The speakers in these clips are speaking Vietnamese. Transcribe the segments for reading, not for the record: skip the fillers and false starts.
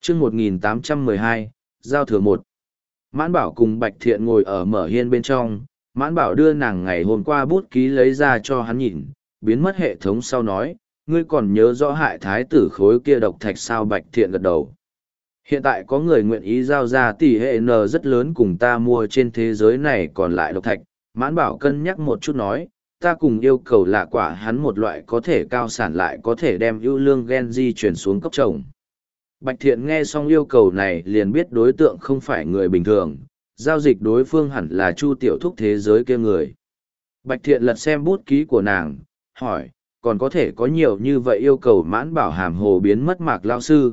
chương 1812, giao thừa một. Mãn Bảo cùng Bạch Thiện ngồi ở mở hiên bên trong, Mãn Bảo đưa nàng ngày hôm qua bút ký lấy ra cho hắn nhìn, biến mất hệ thống sau nói, ngươi còn nhớ rõ hại thái tử khối kia độc thạch sao? Bạch Thiện gật đầu. Hiện tại có người nguyện ý giao ra tỷ hệ N rất lớn cùng ta mua trên thế giới này còn lại độc thạch. Mãn Bảo cân nhắc một chút nói, ta cùng yêu cầu là quả hắn một loại có thể cao sản lại có thể đem ưu lương gen di chuyển xuống cấp trồng. Bạch Thiện nghe xong yêu cầu này liền biết đối tượng không phải người bình thường, giao dịch đối phương hẳn là Chu Tiểu Thúc thế giới kia người. Bạch Thiện lật xem bút ký của nàng, hỏi, còn có thể có nhiều như vậy yêu cầu? Mãn Bảo hàm hồ biến mất Mạc lao sư,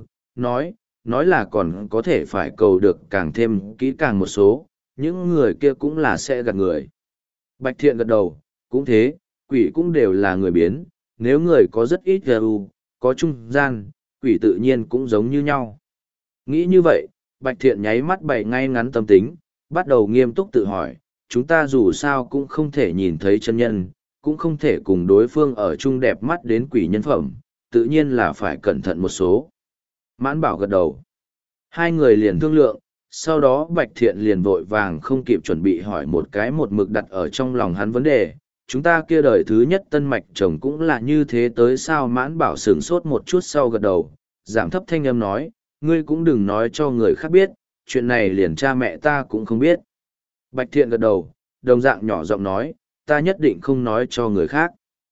nói là còn có thể phải cầu được càng thêm kỹ càng một số, những người kia cũng là sẽ gạt người. Bạch Thiện gật đầu, cũng thế, quỷ cũng đều là người biến, nếu người có rất ít GU, có trung gian, quỷ tự nhiên cũng giống như nhau. Nghĩ như vậy, Bạch Thiện nháy mắt bày ngay ngắn tâm tính, bắt đầu nghiêm túc tự hỏi, chúng ta dù sao cũng không thể nhìn thấy chân nhân, cũng không thể cùng đối phương ở chung đẹp mắt đến quỷ nhân phẩm, tự nhiên là phải cẩn thận một số. Mãn Bảo gật đầu. Hai người liền thương lượng, sau đó Bạch Thiện liền vội vàng không kịp chuẩn bị hỏi một cái một mực đặt ở trong lòng hắn vấn đề, chúng ta kia đời thứ nhất tân mạch chồng cũng là như thế tới sao? Mãn Bảo sửng sốt một chút sau gật đầu, giảm thấp thanh âm nói, ngươi cũng đừng nói cho người khác biết, chuyện này liền cha mẹ ta cũng không biết. Bạch Thiện gật đầu, đồng dạng nhỏ giọng nói, ta nhất định không nói cho người khác.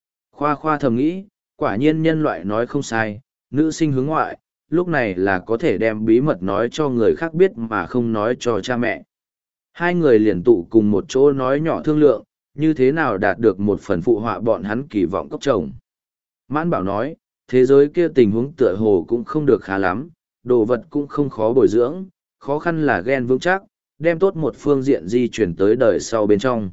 Khoa thầm nghĩ, quả nhiên nhân loại nói không sai, nữ sinh hướng ngoại, lúc này là có thể đem bí mật nói cho người khác biết mà không nói cho cha mẹ. Hai người liền tụ cùng một chỗ nói nhỏ thương lượng, như thế nào đạt được một phần phụ họa bọn hắn kỳ vọng cốc chồng. Mãn Bảo nói, thế giới kia tình huống tựa hồ cũng không được khá lắm, đồ vật cũng không khó bồi dưỡng, khó khăn là gen vững chắc, đem tốt một phương diện di chuyển tới đời sau bên trong.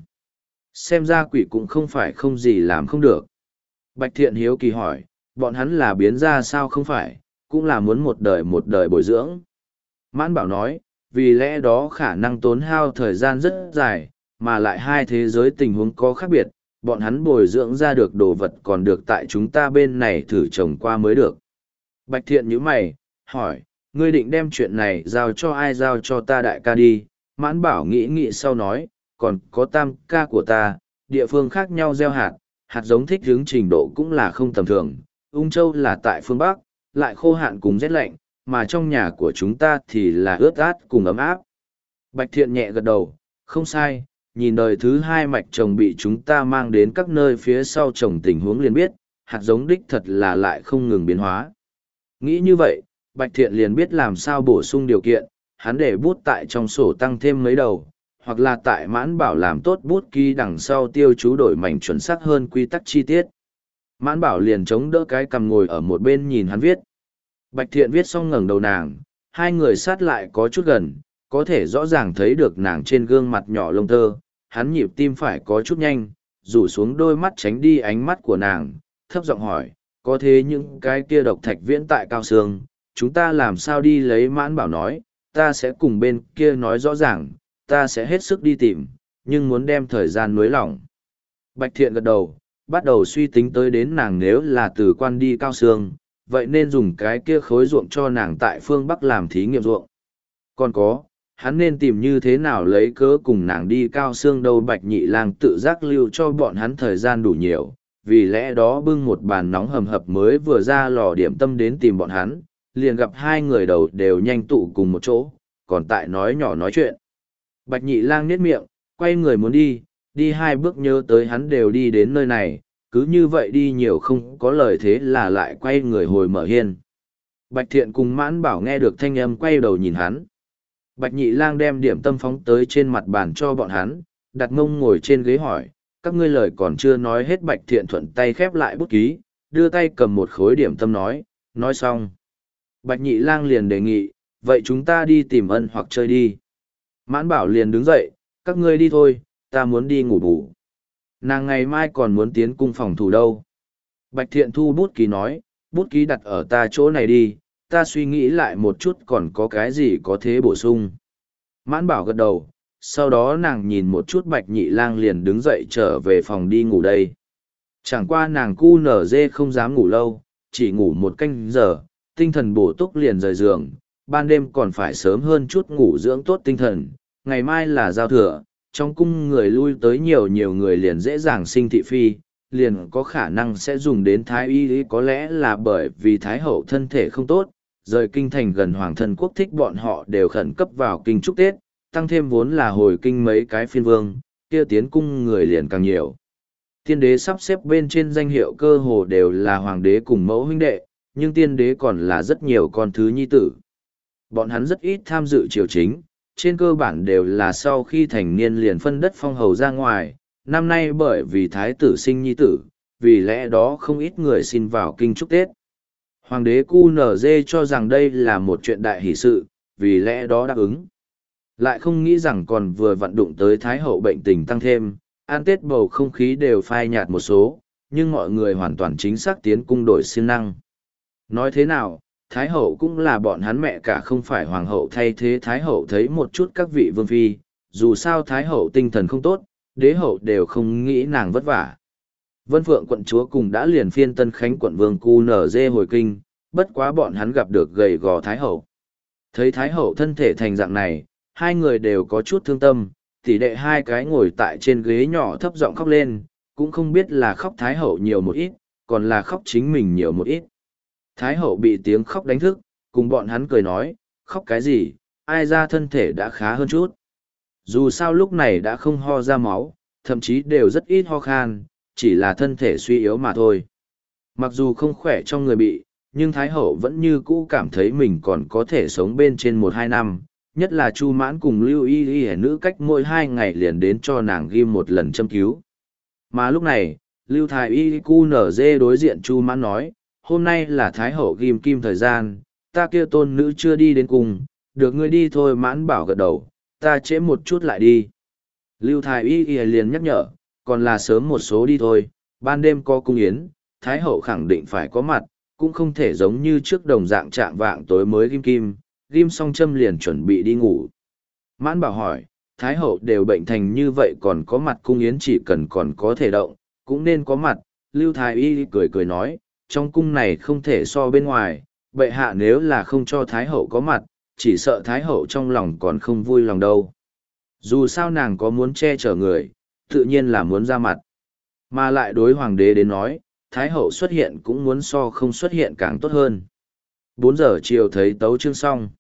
Xem ra quỷ cũng không phải không gì làm không được. Bạch Thiện hiếu kỳ hỏi, bọn hắn là biến ra sao? Không phải, cũng là muốn một đời bồi dưỡng. Mãn Bảo nói, vì lẽ đó khả năng tốn hao thời gian rất dài, mà lại hai thế giới tình huống có khác biệt, bọn hắn bồi dưỡng ra được đồ vật còn được tại chúng ta bên này thử trồng qua mới được. Bạch Thiện nhíu mày, hỏi, ngươi định đem chuyện này giao cho ai? Giao cho ta đại ca đi. Mãn Bảo nghĩ sau nói, còn có tam ca của ta, địa phương khác nhau gieo hạt giống thích hướng trình độ cũng là không tầm thường. Ung Châu là tại phương Bắc, lại khô hạn cùng rét lạnh, mà trong nhà của chúng ta thì là ướt át cùng ấm áp. Bạch Thiện nhẹ gật đầu, không sai, nhìn đời thứ hai mạch trồng bị chúng ta mang đến các nơi phía sau trồng tình huống liền biết, hạt giống đích thật là lại không ngừng biến hóa. Nghĩ như vậy, Bạch Thiện liền biết làm sao bổ sung điều kiện, hắn để bút tại trong sổ tăng thêm mấy đầu, hoặc là tại Mãn Bảo làm tốt bút ký đằng sau tiêu chú đổi mảnh chuẩn xác hơn quy tắc chi tiết. Mãn Bảo liền chống đỡ cái cằm ngồi ở một bên nhìn hắn viết. Bạch Thiện viết xong ngẩng đầu nàng, hai người sát lại có chút gần, có thể rõ ràng thấy được nàng trên gương mặt nhỏ lông tơ, hắn nhịp tim phải có chút nhanh, rủ xuống đôi mắt tránh đi ánh mắt của nàng, thấp giọng hỏi, có thế những cái kia độc thạch viễn tại Cao Sương, chúng ta làm sao đi lấy? Mãn Bảo nói, ta sẽ cùng bên kia nói rõ ràng, ta sẽ hết sức đi tìm, nhưng muốn đem thời gian nới lỏng. Bạch Thiện gật đầu, bắt đầu suy tính tới đến nàng nếu là từ quan đi Cao Sương, vậy nên dùng cái kia khối ruộng cho nàng tại phương Bắc làm thí nghiệm ruộng. Còn có, hắn nên tìm như thế nào lấy cớ cùng nàng đi Cao Sương đâu? Bạch Nhị Lang tự giác lưu cho bọn hắn thời gian đủ nhiều, vì lẽ đó bưng một bàn nóng hầm hập mới vừa ra lò điểm tâm đến tìm bọn hắn, liền gặp hai người đầu đều nhanh tụ cùng một chỗ, còn tại nói nhỏ nói chuyện. Bạch Nhị Lang nhếch miệng, quay người muốn đi hai bước nhớ tới hắn đều đi đến nơi này, cứ như vậy đi nhiều không có lời thế là lại quay người hồi mở hiên. Bạch Thiện cùng Mãn Bảo nghe được thanh âm quay đầu nhìn hắn. Bạch Nhị Lang đem điểm tâm phóng tới trên mặt bàn cho bọn hắn, đặt mông ngồi trên ghế hỏi, các ngươi lời còn chưa nói hết. Bạch Thiện thuận tay khép lại bút ký, đưa tay cầm một khối điểm tâm nói xong. Bạch Nhị Lang liền đề nghị, vậy chúng ta đi tìm Ân hoặc chơi đi. Mãn Bảo liền đứng dậy, các ngươi đi thôi, ta muốn đi ngủ bù. Nàng ngày mai còn muốn tiến cung phòng thủ đâu. Bạch Thiện thu bút ký nói, bút ký đặt ở ta chỗ này đi, ta suy nghĩ lại một chút còn có cái gì có thế bổ sung. Mãn Bảo gật đầu, sau đó nàng nhìn một chút Bạch Nhị Lang liền đứng dậy trở về phòng đi ngủ đây. Chẳng qua nàng cu nở dê không dám ngủ lâu, chỉ ngủ một canh giờ, tinh thần bổ túc liền rời giường, ban đêm còn phải sớm hơn chút ngủ dưỡng tốt tinh thần, ngày mai là giao thừa, trong cung người lui tới nhiều nhiều người liền dễ dàng sinh thị phi, liền có khả năng sẽ dùng đến thái y, có lẽ là bởi vì thái hậu thân thể không tốt, rời kinh thành gần hoàng thân quốc thích bọn họ đều khẩn cấp vào kinh chúc Tết, tăng thêm vốn là hồi kinh mấy cái phiên vương, kia tiến cung người liền càng nhiều. Tiên đế sắp xếp bên trên danh hiệu cơ hồ đều là hoàng đế cùng mẫu huynh đệ, nhưng tiên đế còn là rất nhiều con thứ nhi tử. Bọn hắn rất ít tham dự triều chính, trên cơ bản đều là sau khi thành niên liền phân đất phong hầu ra ngoài, năm nay bởi vì thái tử sinh nhi tử, vì lẽ đó không ít người xin vào kinh chúc Tết. Hoàng đế QNZ cho rằng đây là một chuyện đại hỷ sự, vì lẽ đó đáp ứng. Lại không nghĩ rằng còn vừa vận đụng tới thái hậu bệnh tình tăng thêm, ăn Tết bầu không khí đều phai nhạt một số, nhưng mọi người hoàn toàn chính xác tiến cung đổi siêng năng. Nói thế nào, thái hậu cũng là bọn hắn mẹ cả, không phải hoàng hậu thay thế thái hậu thấy một chút các vị vương phi, dù sao thái hậu tinh thần không tốt, đế hậu đều không nghĩ nàng vất vả. Vân Phượng quận chúa cùng đã liền phiên Tân Khánh quận vương QNZ hồi kinh, bất quá bọn hắn gặp được gầy gò thái hậu. Thấy thái hậu thân thể thành dạng này, hai người đều có chút thương tâm, tỷ đệ hai cái ngồi tại trên ghế nhỏ thấp giọng khóc lên, cũng không biết là khóc thái hậu nhiều một ít, còn là khóc chính mình nhiều một ít. Thái hậu bị tiếng khóc đánh thức, cùng bọn hắn cười nói, khóc cái gì, ai ra thân thể đã khá hơn chút. Dù sao lúc này đã không ho ra máu, thậm chí đều rất ít ho khan, chỉ là thân thể suy yếu mà thôi. Mặc dù không khỏe trong người bị, nhưng Thái hậu vẫn như cũ cảm thấy mình còn có thể sống bên trên 1-2 năm, nhất là Chu Mãn cùng Lưu Y Y nữ cách mỗi 2 ngày liền đến cho nàng ghim một lần châm cứu. Mà lúc này, Lưu Thái Y QNZ đối diện Chu Mãn nói, hôm nay là Thái hậu ghim kim thời gian, ta kia tôn nữ chưa đi đến cùng, được ngươi đi thôi. Mãn bảo gật đầu, ta trễ một chút lại đi. Lưu Thái Y liền nhắc nhở, còn là sớm một số đi thôi, ban đêm có cung yến, Thái hậu khẳng định phải có mặt, cũng không thể giống như trước đồng dạng trạng vạng tối mới ghim kim, ghim xong châm liền chuẩn bị đi ngủ. Mãn bảo hỏi, Thái hậu đều bệnh thành như vậy còn có mặt cung yến, chỉ cần còn có thể động, cũng nên có mặt. Lưu Thái Y cười cười nói, trong cung này không thể so bên ngoài, bệ hạ nếu là không cho Thái hậu có mặt, chỉ sợ Thái hậu trong lòng còn không vui lòng đâu. Dù sao nàng có muốn che chở người, tự nhiên là muốn ra mặt. Mà lại đối hoàng đế đến nói, Thái hậu xuất hiện cũng muốn so không xuất hiện càng tốt hơn. 4 giờ chiều thấy tấu chương xong.